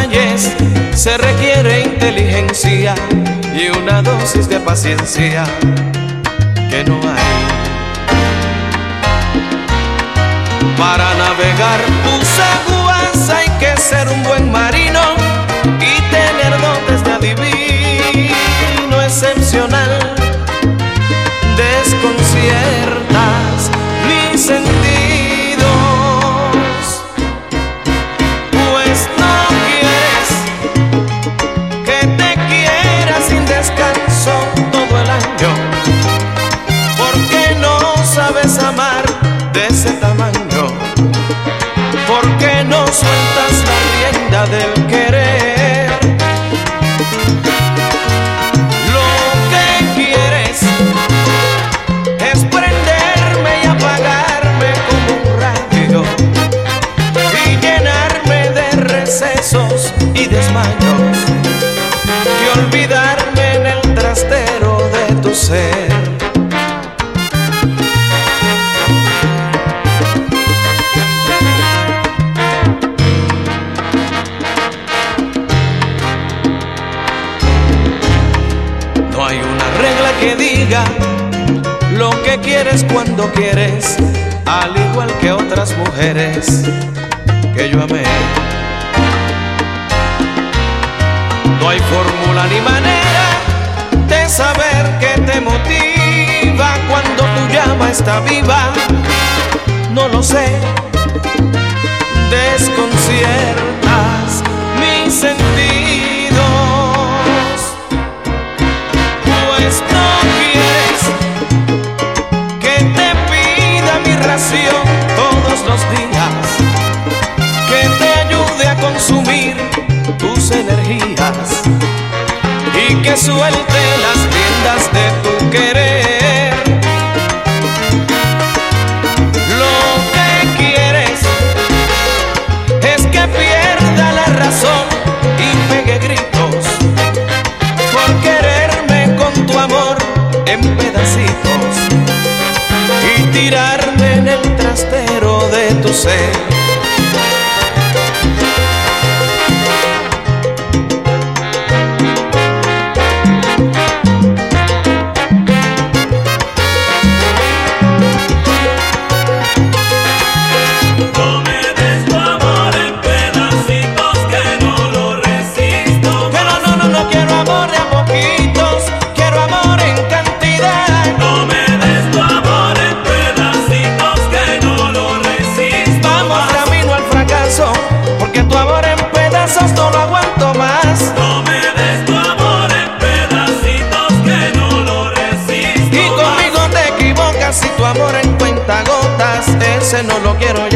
detalles se requiere inteligencia y una dosis de paciencia que no hay. Para navegar tus aguas hay que ser un buen marino y tener dotes de adivino excepcional. Desconciertas mis sentidos, pues no quieres que te quiera sin descanso todo el año, porque no sabes amar de ese tamaño, porque no sueltas la rienda del querer. Y desmayos y olvidarme en el trastero de tu ser. No hay una regla que diga lo que quieres cuando quieres, al igual que otras mujeres que yo amé. No hay fórmula ni manera de saber qué te motiva cuando tu llama está viva. No lo sé. Desconciertas mis sentidos, pues no quieres que te pida mi ración todos los días, que te ayude a consumir tus energías y que suelte las riendas de tu querer. Lo que quieres es que pierda la razón y pegue gritos por quererme con tu amor en pedacitos y tirarme en el trastero de tu ser. No lo aguanto más. No me des tu amor en pedacitos que no lo resisto. Y conmigo te equivocas si tu amor en cuentagotas ese no lo quiero yo.